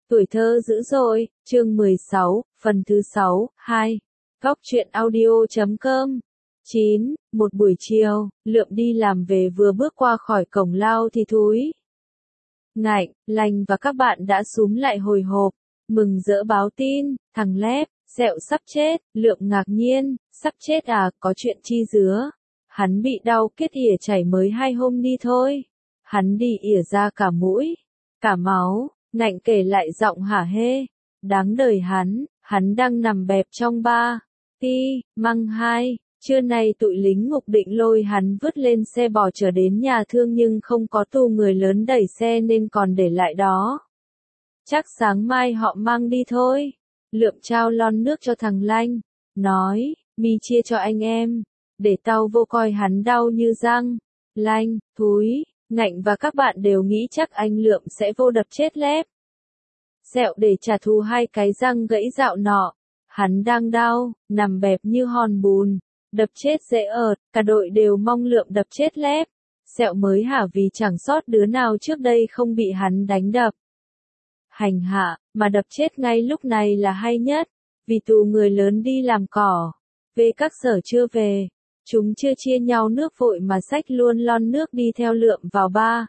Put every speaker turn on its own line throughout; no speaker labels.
Tuổi thơ dữ dội, chương 16, phần thứ 6, 2. Góc truyện audio.com 9. Một buổi chiều, Lượm đi làm về vừa bước qua khỏi cổng lao thì Thúi, Ngạnh, Lành và các bạn đã xúm lại hồi hộp, mừng rỡ báo tin, thằng Lép, Sẹo sắp chết. Lượm ngạc nhiên, sắp chết à, có chuyện chi dứa? Hắn bị đau kết ỉa chảy mới 2 hôm đi thôi. Hắn đi ỉa ra cả mũi, cả máu. Ngạnh kể lại giọng hả hê. Đáng đời hắn đang nằm bẹp trong ba. Măng 2. Trưa nay tụi lính ngục định lôi hắn vứt lên xe bò trở đến nhà thương nhưng không có tù người lớn đẩy xe nên còn để lại đó. Chắc sáng mai họ mang đi thôi. Lượm trao lon nước cho thằng Lanh, nói, mi chia cho anh em, để tao vô coi hắn đau như răng. Lanh, Thúi, Ngạnh và các bạn đều nghĩ chắc anh Lượm sẽ vô đập chết Lép, Sẹo để trả thù 2 cái răng gãy dạo nọ. Hắn đang đau, nằm bẹp như hòn bùn, đập chết dễ ợt, cả đội đều mong Lượm đập chết Lép, Sẹo mới hả vì chẳng sót đứa nào trước đây không bị hắn đánh đập, hành hạ, mà đập chết ngay lúc này là hay nhất, vì tù người lớn đi làm cỏ, về các sở chưa về, chúng chưa chia nhau nước vội mà xách luôn lon nước đi theo Lượm vào ba.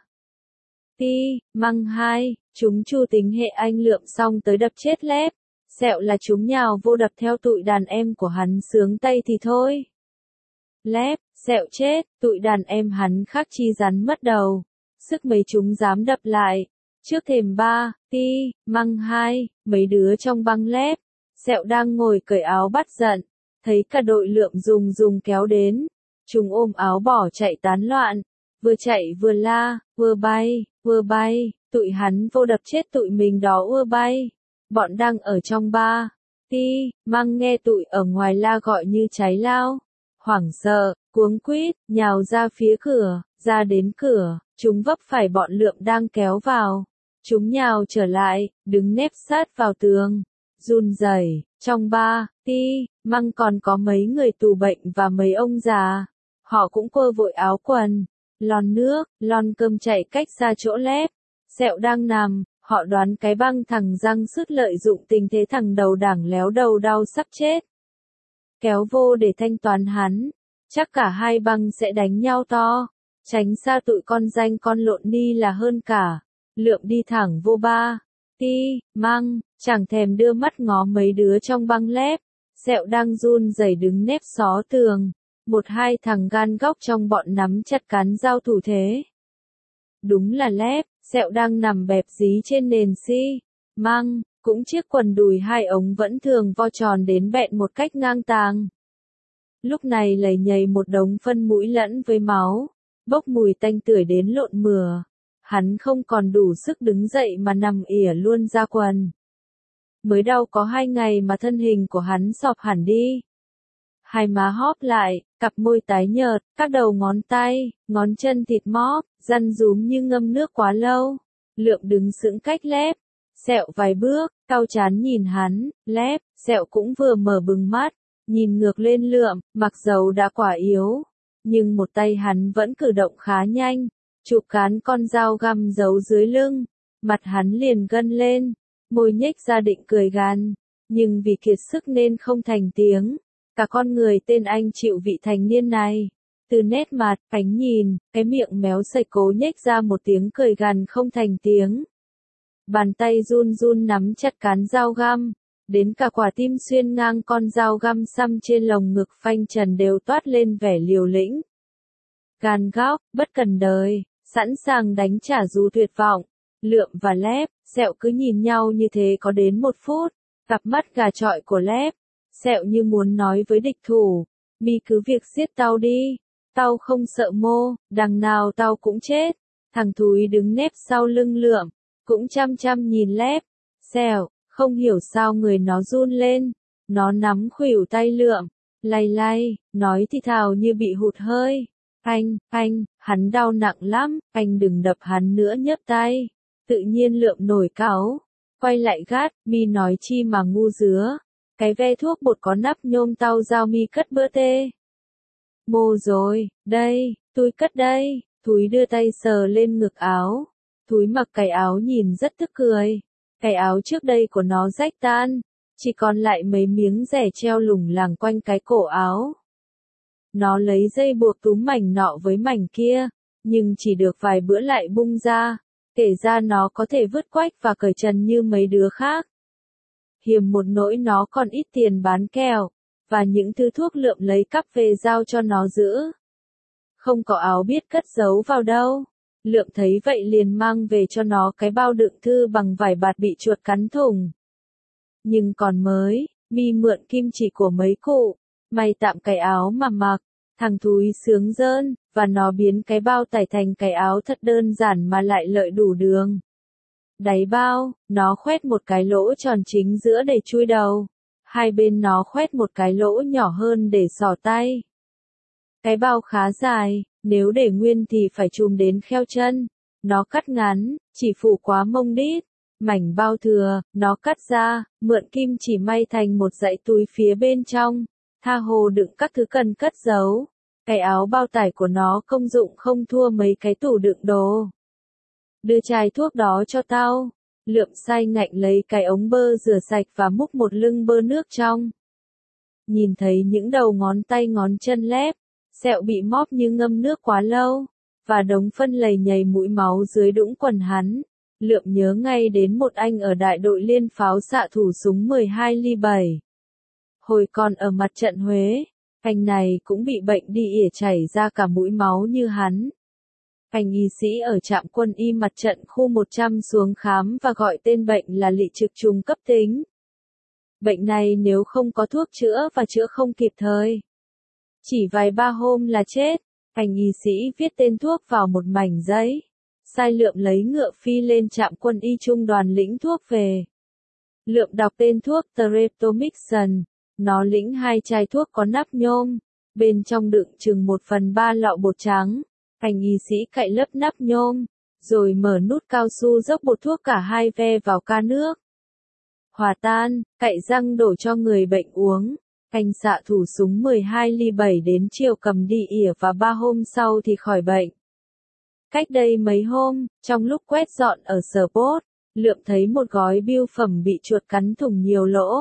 Măng 2, chúng chu tính hệ anh Lượm xong tới đập chết Lép, Sẹo là chúng nhào vô đập theo tụi đàn em của hắn sướng tay thì thôi. Lép, Sẹo chết, tụi đàn em hắn khác chi rắn mất đầu, sức mấy chúng dám đập lại. Trước thềm ba, Măng 2, mấy đứa trong băng Lép, Sẹo đang ngồi cởi áo bắt giận, thấy cả đội Lượm dùng kéo đến, chúng ôm áo bỏ chạy tán loạn, vừa chạy vừa la, vừa bay, tụi hắn vô đập chết tụi mình đó ưa bay. Bọn đang ở trong ba, Măng nghe tụi ở ngoài la gọi như cháy lao, hoảng sợ, cuống quýt, nhào ra phía cửa, ra đến cửa, chúng vấp phải bọn Lượm đang kéo vào. Chúng nhào trở lại, đứng nép sát vào tường, run rẩy. Trong ba, Măng còn có mấy người tù bệnh và mấy ông già. Họ cũng quơ vội áo quần, lon nước, lon cơm chạy cách xa chỗ Lép, Sẹo đang nằm. Họ đoán cái băng thằng răng sứt lợi dụng tình thế thằng đầu đảng léo đầu đau sắp chết, kéo vô để thanh toán hắn. Chắc cả 2 băng sẽ đánh nhau to, tránh xa tụi con danh con lộn ni là hơn cả. Lượm đi thẳng vô ba, Măng, chẳng thèm đưa mắt ngó mấy đứa trong băng Lép, Sẹo đang run rẩy đứng nép xó tường. 1-2 thằng gan góc trong bọn nắm chặt cán dao thủ thế. Đúng là Lép, Sẹo đang nằm bẹp dí trên nền Măng, cũng chiếc quần đùi 2 ống vẫn thường vo tròn đến bẹn một cách ngang tàng. Lúc này lầy nhầy một đống phân mũi lẫn với máu, bốc mùi tanh tưởi đến lộn mửa. Hắn không còn đủ sức đứng dậy mà nằm ỉa luôn ra quần. Mới đau có 2 ngày mà thân hình của hắn xọp hẳn đi. 2 má hóp lại, cặp môi tái nhợt, các đầu ngón tay, ngón chân thịt móp, răn rúm như ngâm nước quá lâu. Lượm đứng sững cách Lép, Sẹo vài bước, cau chán nhìn hắn. Lép, Sẹo cũng vừa mở bừng mắt, nhìn ngược lên Lượm, mặc dầu đã quả yếu, nhưng một tay hắn vẫn cử động khá nhanh, chụp cán con dao găm giấu dưới lưng. Mặt hắn liền gân lên, môi nhếch ra định cười gan, nhưng vì kiệt sức nên không thành tiếng. Cả con người tên anh chịu vị thành niên này, từ nét mặt, ánh nhìn, cái miệng méo sạch cố nhếch ra một tiếng cười gằn không thành tiếng. Bàn tay run run nắm chặt cán dao găm, đến cả quả tim xuyên ngang con dao găm xăm trên lồng ngực phanh trần đều toát lên vẻ liều lĩnh. Gan góc, bất cần đời, sẵn sàng đánh trả dù tuyệt vọng. Lượm và Lép, Sẹo cứ nhìn nhau như thế có đến 1 phút, cặp mắt gà trọi của Lép, Sẹo như muốn nói với địch thủ, mi cứ việc giết tao đi, tao không sợ mô, đằng nào tao cũng chết. Thằng Thúi đứng nép sau lưng Lượm, cũng chăm chăm nhìn Lép, Sẹo, không hiểu sao người nó run lên, nó nắm khuỷu tay Lượm, lay, nói thì thào như bị hụt hơi. Anh, hắn đau nặng lắm, anh đừng đập hắn nữa nhấp tay. Tự nhiên Lượm nổi cáu, quay lại gắt, mi nói chi mà ngu dứa. Cái ve thuốc bột có nắp nhôm tao giao mi cất bữa tê. Mô rồi, đây, tôi cất đây. Thúi đưa tay sờ lên ngực áo. Thúi mặc cái áo nhìn rất tức cười. Cái áo trước đây của nó rách tan, chỉ còn lại mấy miếng rẻ treo lủng lẳng quanh cái cổ áo. Nó lấy dây buộc túm mảnh nọ với mảnh kia, nhưng chỉ được vài bữa lại bung ra, kể ra nó có thể vứt quách và cởi trần như mấy đứa khác. Hiềm một nỗi nó còn ít tiền bán kẹo, và những thứ thuốc Lượm lấy cắp về giao cho nó giữ. Không có áo biết cất giấu vào đâu. Lượm thấy vậy liền mang về cho nó cái bao đựng thư bằng vải bạt bị chuột cắn thủng. Nhưng còn mới, mi mượn kim chỉ của mấy cụ, may tạm cái áo mà mặc, thằng thúi sướng rơn, và nó biến cái bao tải thành cái áo thật đơn giản mà lại lợi đủ đường. Đáy bao, nó khoét một cái lỗ tròn chính giữa để chui đầu, hai bên nó khoét một cái lỗ nhỏ hơn để xỏ tay. Cái bao khá dài, nếu để nguyên thì phải chùm đến kheo chân, nó cắt ngắn, chỉ phủ quá mông đít. Mảnh bao thừa, nó cắt ra, mượn kim chỉ may thành một dãy túi phía bên trong, tha hồ đựng các thứ cần cất giấu. Cái áo bao tải của nó công dụng không thua mấy cái tủ đựng đồ. Đưa chai thuốc đó cho tao. Lượm say ngạnh lấy cái ống bơ rửa sạch và múc một lưng bơ nước trong. Nhìn thấy những đầu ngón tay ngón chân lép, sẹo bị móp như ngâm nước quá lâu, và đống phân lầy nhầy mũi máu dưới đũng quần hắn. Lượm nhớ ngay đến một anh ở đại đội liên pháo xạ thủ súng 12 ly 7. Hồi còn ở mặt trận Huế, anh này cũng bị bệnh đi ỉa chảy ra cả mũi máu như hắn. Anh y sĩ ở trạm quân y mặt trận khu 100 xuống khám và gọi tên bệnh là lị trực trùng cấp tính. Bệnh này nếu không có thuốc chữa và chữa không kịp thời, chỉ vài ba hôm là chết. Anh y sĩ viết tên thuốc vào một mảnh giấy, sai Lượm lấy ngựa phi lên trạm quân y trung đoàn lĩnh thuốc về. Lượm đọc tên thuốc Streptomycin, nó lĩnh 2 chai thuốc có nắp nhôm, bên trong đựng chừng 1/3 lọ bột trắng. Anh y sĩ cạy lớp nắp nhôm, rồi mở nút cao su dốc bột thuốc cả hai ve vào ca nước. Hòa tan, cạy răng đổ cho người bệnh uống. Anh xạ thủ súng 12 ly 7 đến chiều cầm đi ỉa và 3 hôm sau thì khỏi bệnh. Cách đây mấy hôm, trong lúc quét dọn ở sở bốt, Lượm thấy một gói bưu phẩm bị chuột cắn thủng nhiều lỗ.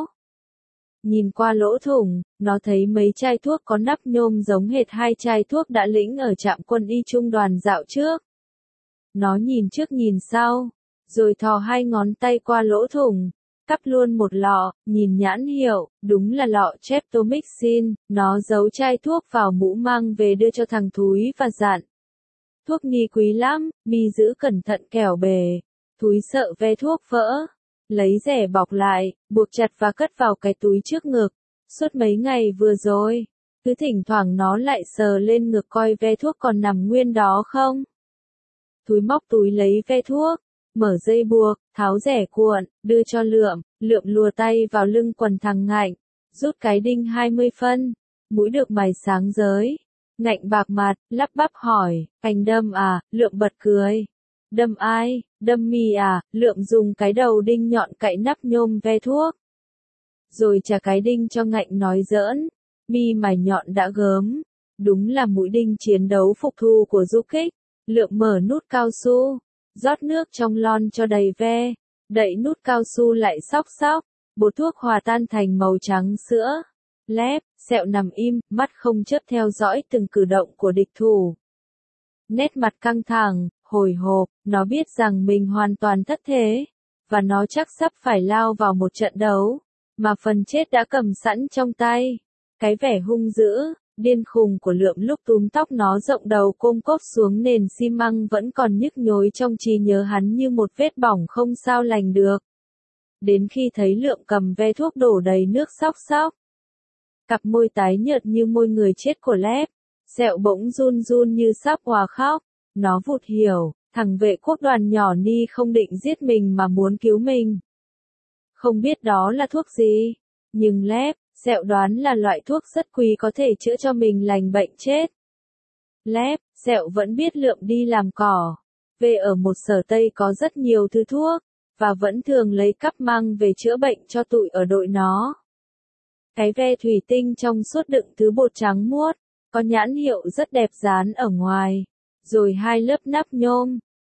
Nhìn qua lỗ thủng, nó thấy mấy chai thuốc có nắp nhôm giống hệt 2 chai thuốc đã lĩnh ở trạm quân y trung đoàn dạo trước. Nó nhìn trước nhìn sau, rồi thò 2 ngón tay qua lỗ thủng, cắp luôn một lọ, nhìn nhãn hiệu, đúng là lọ Streptomycin. Nó giấu chai thuốc vào mũ mang về đưa cho thằng thúi và dặn: thuốc nghi quý lắm, mi giữ cẩn thận kẻo bể. Thúi sợ ve thuốc vỡ, lấy rẻ bọc lại, buộc chặt và cất vào cái túi trước ngực. Suốt mấy ngày vừa rồi, cứ thỉnh thoảng nó lại sờ lên ngực coi ve thuốc còn nằm nguyên đó không. Thúi móc túi lấy ve thuốc, mở dây buộc, tháo rẻ cuộn, đưa cho Lượm. Lượm lùa tay vào lưng quần thằng Ngạnh, rút cái đinh 20 phân, mũi được mài sáng rới. Ngạnh bạc mặt, lắp bắp hỏi: anh đâm à? Lượm bật cười: đâm ai? Đâm mi à? Lượm dùng cái đầu đinh nhọn cạy nắp nhôm ve thuốc, rồi trả cái đinh cho Ngạnh nói giỡn: mi mài nhọn đã gớm, đúng là mũi đinh chiến đấu phục thù của du kích. Lượm mở nút cao su, rót nước trong lon cho đầy ve, đậy nút cao su lại xóc xóc, bột thuốc hòa tan thành màu trắng sữa. Lép, Sẹo nằm im, mắt không chớp theo dõi từng cử động của địch thủ. Nét mặt căng thẳng, hồi hộp, nó biết rằng mình hoàn toàn thất thế, và nó chắc sắp phải lao vào một trận đấu, mà phần chết đã cầm sẵn trong tay. Cái vẻ hung dữ, điên khùng của Lượm lúc túm tóc nó rộng đầu côm cốp xuống nền xi măng vẫn còn nhức nhối trong trí nhớ hắn như một vết bỏng không sao lành được. Đến khi thấy Lượm cầm ve thuốc đổ đầy nước xóc xóc, cặp môi tái nhợt như môi người chết của Lép, Sẹo bỗng run run như sắp òa khóc. Nó vụt hiểu, thằng vệ quốc đoàn nhỏ ni không định giết mình mà muốn cứu mình. Không biết đó là thuốc gì, nhưng Lép, Sẹo đoán là loại thuốc rất quý có thể chữa cho mình lành bệnh chết. Lép, Sẹo vẫn biết Lượm đi làm cỏ. Về ở một sở Tây có rất nhiều thứ thuốc, và vẫn thường lấy cắp mang về chữa bệnh cho tụi ở đội nó. Cái ve thủy tinh trong suốt đựng thứ bột trắng muốt, có nhãn hiệu rất đẹp dán ở ngoài, rồi 2 lớp nắp nhôm,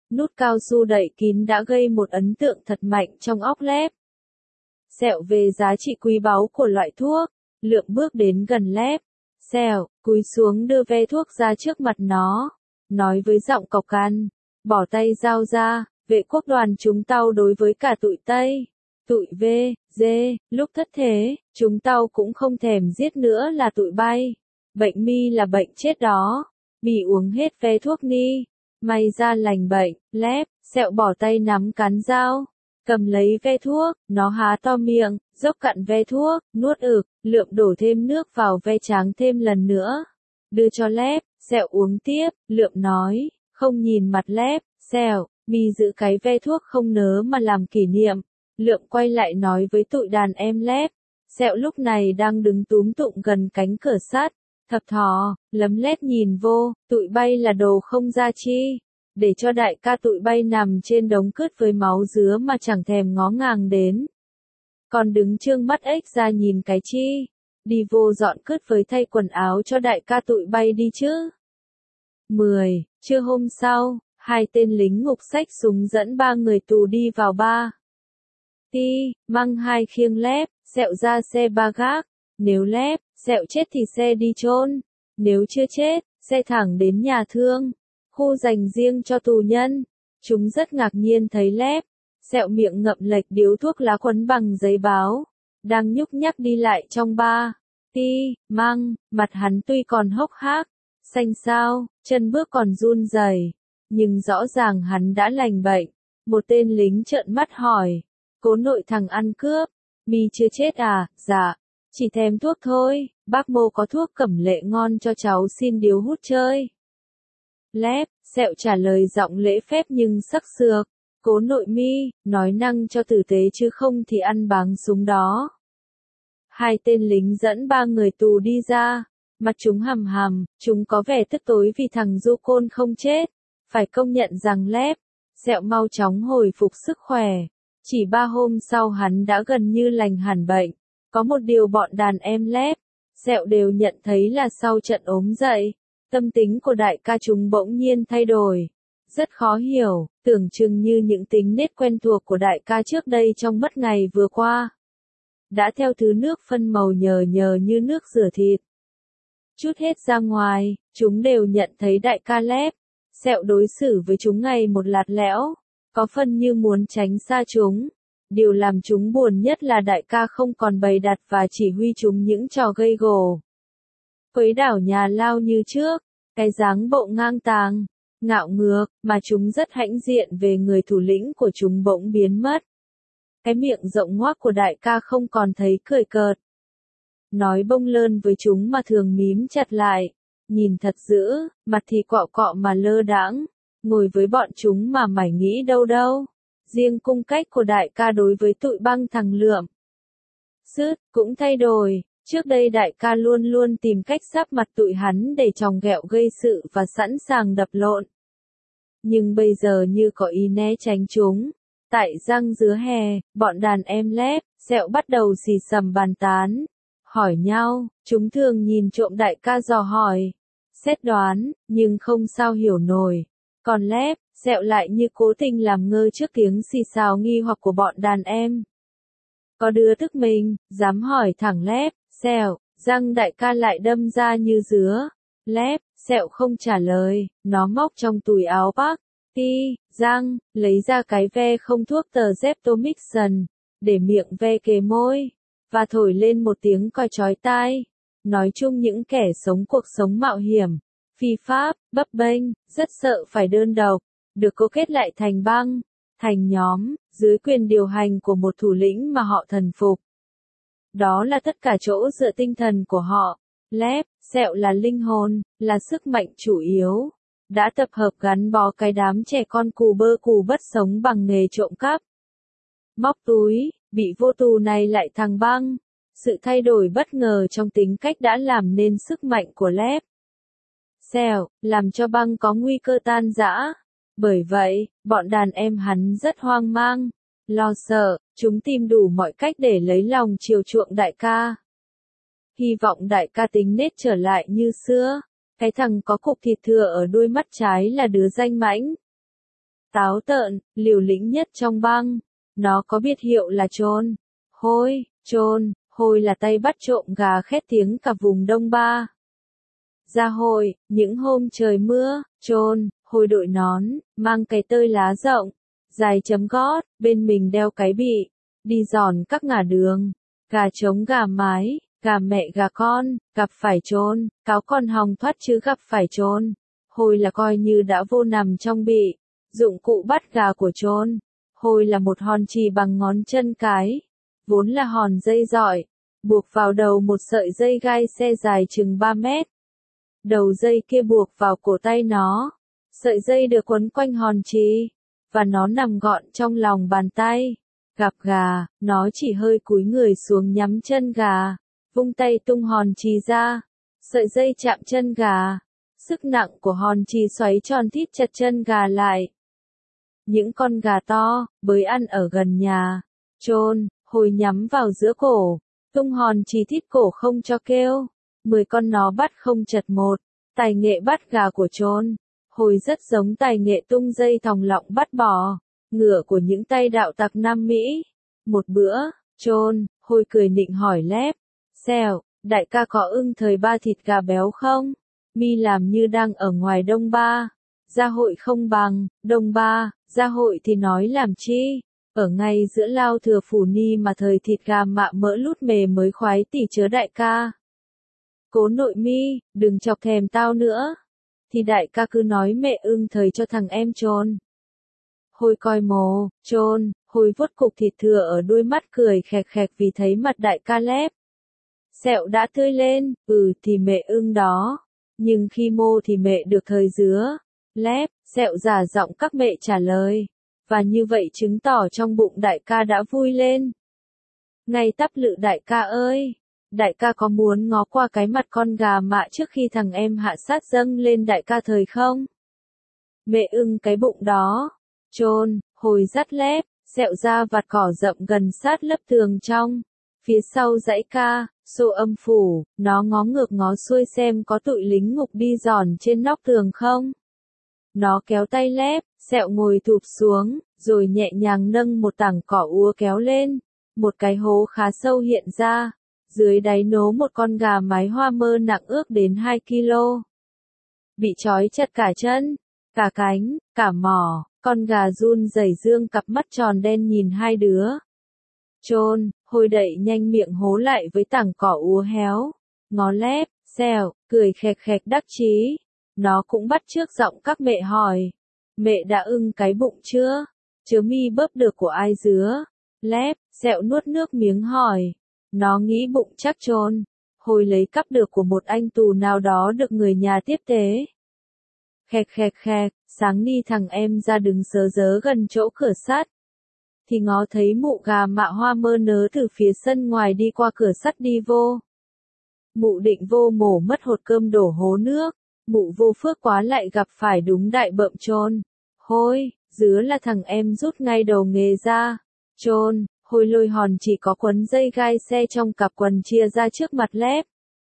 nút cao su đậy kín đã gây một ấn tượng thật mạnh trong óc Lép. Sẹo về giá trị quý báu của loại thuốc, Lượng bước đến gần Lép. Sẹo, cúi xuống đưa ve thuốc ra trước mặt nó, nói với giọng cộc cằn, bỏ tay dao ra, vệ quốc đoàn chúng tao đối với cả tụi Tây. Tụi V, D, lúc thất thế, chúng tao cũng không thèm giết nữa là tụi bay. Bệnh mi là bệnh chết đó. Mì uống hết ve thuốc ni. May ra lành bệnh, Lép, Sẹo bỏ tay nắm cán dao. Cầm lấy ve thuốc, nó há to miệng, dốc cạn ve thuốc, nuốt ực, Lượng đổ thêm nước vào ve tráng thêm lần nữa. Đưa cho Lép, Sẹo uống tiếp, Lượng nói, không nhìn mặt Lép, Sẹo, mi giữ cái ve thuốc không nớ mà làm kỷ niệm. Lượng quay lại nói với tụi đàn em Lép. Sẹo lúc này đang đứng túm tụng gần cánh cửa sắt. Thập thò, lấm lét nhìn vô, tụi bay là đồ không ra chi. Để cho đại ca tụi bay nằm trên đống cứt với máu dứa mà chẳng thèm ngó ngàng đến. Còn đứng trương mắt ếch ra nhìn cái chi. Đi vô dọn cứt với thay quần áo cho đại ca tụi bay đi chứ. 10. Trưa hôm sau, 2 tên lính ngục xách súng dẫn 3 người tù đi vào bar. Mang 2 khiêng Lép, Sẹo ra xe ba gác. Nếu Lép, Sẹo chết thì xe đi chôn. Nếu chưa chết, xe thẳng đến nhà thương, khu dành riêng cho tù nhân. Chúng rất ngạc nhiên thấy Lép, Sẹo miệng ngậm lệch điếu thuốc lá quấn bằng giấy báo, đang nhúc nhắc đi lại trong bar. Mang, mặt hắn tuy còn hốc hác, xanh xao, chân bước còn run rẩy, nhưng rõ ràng hắn đã lành bệnh. Một tên lính trợn mắt hỏi, cố nội thằng ăn cướp, mi chưa chết à? Dạ, chỉ thèm thuốc thôi, bác Mô có thuốc cẩm lệ ngon cho cháu xin điếu hút chơi. Lép, Sẹo trả lời giọng lễ phép nhưng sắc sược, cố nội mi, nói năng cho tử tế chứ không thì ăn báng súng đó. 2 tên lính dẫn 3 người tù đi ra, mặt chúng hầm hầm, chúng có vẻ tức tối vì thằng du côn không chết. Phải công nhận rằng Lép, Sẹo mau chóng hồi phục sức khỏe. Chỉ 3 hôm sau hắn đã gần như lành hẳn bệnh. Có một điều bọn đàn em Lép, Sẹo đều nhận thấy là sau trận ốm dậy, tâm tính của đại ca chúng bỗng nhiên thay đổi. Rất khó hiểu, tưởng chừng như những tính nết quen thuộc của đại ca trước đây trong mất ngày vừa qua đã theo thứ nước phân màu nhờ nhờ như nước rửa thịt chút hết ra ngoài. Chúng đều nhận thấy đại ca Lép, Sẹo đối xử với chúng ngày một lạt lẽo, có phần như muốn tránh xa chúng. Điều làm chúng buồn nhất là đại ca không còn bày đặt và chỉ huy chúng những trò gây gổ, quấy đảo nhà lao như trước. Cái dáng bộ ngang tàng, ngạo ngược mà chúng rất hãnh diện về người thủ lĩnh của chúng bỗng biến mất. Cái miệng rộng ngoác của đại ca không còn thấy cười cợt, nói bông lơn với chúng mà thường mím chặt lại, nhìn thật dữ, mặt thì quạo quọ mà lơ đãng, ngồi với bọn chúng mà mải nghĩ đâu đâu. Riêng cung cách của đại ca đối với tụi băng thằng Lượm Sứt cũng thay đổi. Trước đây đại ca luôn luôn tìm cách sáp mặt tụi hắn để chòng ghẹo gây sự và sẵn sàng đập lộn. Nhưng bây giờ như có ý né tránh chúng. Tại răng dứa hè, bọn đàn em Lép, Sẹo bắt đầu xì xầm bàn tán, hỏi nhau. Chúng thường nhìn trộm đại ca dò hỏi, xét đoán, nhưng không sao hiểu nổi. Còn Lép, Sẹo lại như cố tình làm ngơ trước tiếng xì xào nghi hoặc của bọn đàn em. Có đứa tức mình, dám hỏi thẳng Lép, Sẹo, răng đại ca lại đâm ra như dứa. Lép, Sẹo không trả lời, nó móc trong túi áo Bắc, răng, lấy ra cái ve không thuốc tờ Zeptomixon, để miệng ve kề môi, và thổi lên một tiếng còi chói tai. Nói chung những kẻ sống cuộc sống mạo hiểm, phi pháp, bấp bênh, rất sợ phải đơn độc, được cố kết lại thành băng, thành nhóm, dưới quyền điều hành của một thủ lĩnh mà họ thần phục. Đó là tất cả chỗ dựa tinh thần của họ. Lép, Sẹo là linh hồn, là sức mạnh chủ yếu, đã tập hợp gắn bó cái đám trẻ con cù bơ cù bất sống bằng nghề trộm cắp, móc túi. Bị vô tù này lại thằng Băng. Sự thay đổi bất ngờ trong tính cách đã làm nên sức mạnh của Lép, Sẹo, làm cho Băng có nguy cơ tan rã. Bởi vậy, bọn đàn em hắn rất hoang mang, lo sợ, chúng tìm đủ mọi cách để lấy lòng chiều chuộng đại ca. Hy vọng đại ca tính nết trở lại như xưa. Cái thằng có cục thịt thừa ở đuôi mắt trái là đứa danh mãnh. táo tợn, liều lĩnh nhất trong băng. Nó có biệt hiệu là Trôn. Hôi. Trôn, hôi là tay bắt trộm gà khét tiếng cả vùng Đông Ba. Ra hội, những hôm trời mưa, Trôn, hôi đội nón, mang cái tơi lá rộng, dài chấm gót, bên mình đeo cái bị, đi giòn các ngả đường, gà trống gà mái, gà mẹ gà con, gặp phải Trôn, cáo con hòng thoát chứ gặp phải Trôn. Hôi là coi như đã vô nằm trong bị, dụng cụ bắt gà của Trôn. Hôi là một hòn chì bằng ngón chân cái, vốn là hòn dây dọi, buộc vào đầu một sợi dây gai xe dài chừng 3 mét. Đầu dây kia buộc vào cổ tay nó, sợi dây được quấn quanh hòn chì, và nó nằm gọn trong lòng bàn tay. Gặp gà, nó chỉ hơi cúi người xuống nhắm chân gà, vung tay tung hòn chì ra, sợi dây chạm chân gà, sức nặng của hòn chì xoáy tròn thít chặt chân gà lại. Những con gà to, bới ăn ở gần nhà, Trôn, hôi nhắm vào giữa cổ, tung hòn chì thít cổ không cho kêu. 10 con nó bắt không chật một. Tài nghệ bắt gà của Trôn, hôi rất giống tài nghệ tung dây thòng lọng bắt bò, ngựa của những tay đạo tặc Nam Mỹ. Một bữa, Trôn, hôi cười nịnh hỏi Lép, Xèo, đại ca có ưng thời ba thịt gà béo không? Mi làm như đang ở ngoài Đông Ba. Gia hội không bằng, Đông Ba, gia hội thì nói làm chi? Ở ngay giữa Lao Thừa Phủ Ni mà thời thịt gà mạ mỡ lút mề mới khoái tỉ chớ đại ca. Cố nội Mi, đừng chọc thèm tao nữa. Thì đại ca cứ nói mẹ ưng thời cho thằng em Trôn. Hôi coi mồ, Trôn, hôi vuốt cục thịt thừa ở đuôi mắt cười khẹt khẹt vì thấy mặt đại ca Lép. Sẹo đã tươi lên, thì mẹ ưng đó. Nhưng khi mô thì mẹ được thời dứa. Lép, Sẹo giả giọng các mẹ trả lời. Và như vậy chứng tỏ trong bụng đại ca đã vui lên. Ngay tắp lự đại ca ơi! Đại ca có muốn ngó qua cái mặt con gà mạ trước khi thằng em hạ sát dâng lên đại ca thời không? Mẹ ưng cái bụng đó. Trôn, hồi dắt Lép, Sẹo ra vạt cỏ rậm gần sát lớp tường trong. Phía sau dãy ca, xô âm phủ, nó ngó ngược ngó xuôi xem có tụi lính ngục đi giòn trên nóc tường không. Nó kéo tay Lép, Sẹo ngồi thụp xuống, rồi nhẹ nhàng nâng một tảng cỏ úa kéo lên. Một cái hố khá sâu hiện ra. Dưới đáy nố một con gà mái hoa mơ nặng ước đến 2 kg. Bị trói chặt cả chân, cả cánh, cả mỏ, con gà run rẩy dương cặp mắt tròn đen nhìn hai đứa. Trôn, hôi đậy nhanh miệng hố lại với tảng cỏ úa héo. Ngó Lép, Xèo, cười khẹt khẹt đắc chí. Nó cũng bắt chước giọng các mẹ hỏi. Mẹ đã ưng cái bụng chưa? Chớ mi bớp được của ai dứa? Lép, Xẹo nuốt nước miếng hỏi. Nó nghĩ bụng chắc Trôn, hồi lấy cắp được của một anh tù nào đó được người nhà tiếp tế. Khẹt khẹt khẹt, sáng ni thằng em ra đứng sớ dớ gần chỗ cửa sắt. Thì ngó thấy mụ gà mạ hoa mơ nớ từ phía sân ngoài đi qua cửa sắt đi vô. Mụ định vô mổ mất hột cơm đổ hố nước, mụ vô phước quá lại gặp phải đúng đại bợm Trôn. Hôi, dứa là thằng em rút ngay đầu nghề ra. Trôn, hôi lôi hòn chỉ có quấn dây gai xe trong cặp quần chia ra trước mặt Lép.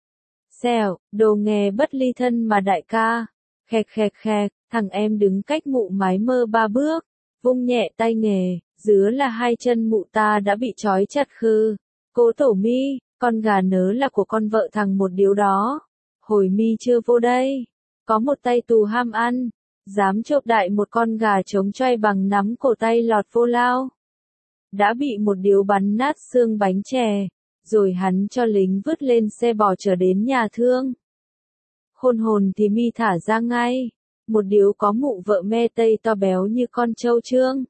Xèo, đồ nghề bất ly thân mà đại ca. Khẹt khẹt khẹt, thằng em đứng cách mụ mái mơ 3 bước, vung nhẹ tay nghề, dứa là hai chân mụ ta đã bị trói chặt khư. Cố tổ Mi, con gà nớ là của con vợ thằng một điếu đó. Hồi Mi chưa vô đây, có một tay tù ham ăn, dám chộp đại một con gà trống choay bằng nắm cổ tay lọt vô lao. Đã bị một điếu bắn nát xương bánh chè, rồi hắn cho lính vứt lên xe bò trở đến nhà thương. Khôn hồn thì Mi thả ra ngay, một điếu có mụ vợ me tây to béo như con trâu trương.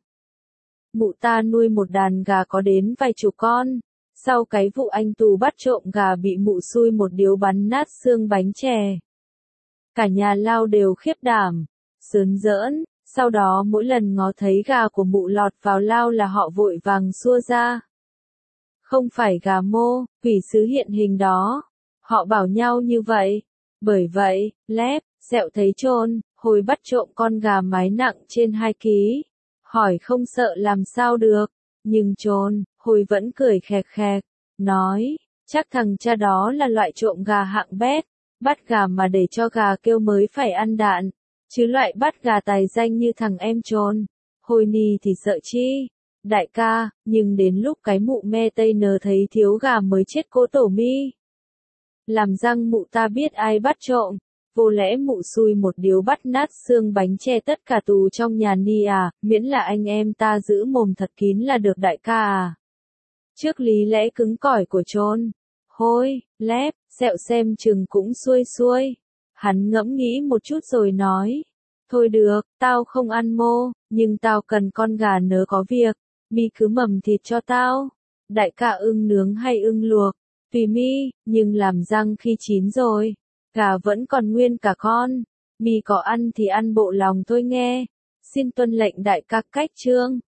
Mụ ta nuôi một đàn gà có đến vài chục con, sau cái vụ anh tù bắt trộm gà bị mụ xui một điếu bắn nát xương bánh chè. Cả nhà Lao đều khiếp đảm, sớn giỡn. Sau đó mỗi lần ngó thấy gà của mụ lọt vào lao là họ vội vàng xua ra. Không phải gà mô, quỷ sứ hiện hình đó. Họ bảo nhau như vậy. Bởi vậy, Lép, Xẹo thấy Trôn, hồi bắt trộm con gà mái nặng trên 2 ký. Hỏi không sợ làm sao được. Nhưng Trôn, hồi vẫn cười khẹt khẹt. Nói, chắc thằng cha đó là loại trộm gà hạng bét. Bắt gà mà để cho gà kêu mới phải ăn đạn. Chứ loại bắt gà tài danh như thằng em Trôn, Hôi ni thì sợ chi? Đại ca, nhưng đến lúc cái mụ me tây nờ thấy thiếu gà mới chết cố tổ mi. Làm răng mụ ta biết ai bắt trộm, vô lẽ mụ xui một điếu bắt nát xương bánh che tất cả tù trong nhà ni à, miễn là anh em ta giữ mồm thật kín là được đại ca à. Trước lý lẽ cứng cỏi của trôn, hôi, lép, sẹo xem chừng cũng xuôi xuôi. Hắn ngẫm nghĩ một chút rồi nói, thôi được, tao không ăn mô, nhưng tao cần con gà nớ có việc, mi cứ mầm thịt cho tao. Đại ca ưng nướng hay ưng luộc, tùy mi, nhưng làm răng khi chín rồi, gà vẫn còn nguyên cả con, mi có ăn thì ăn bộ lòng thôi nghe. Xin tuân lệnh đại ca cách chương.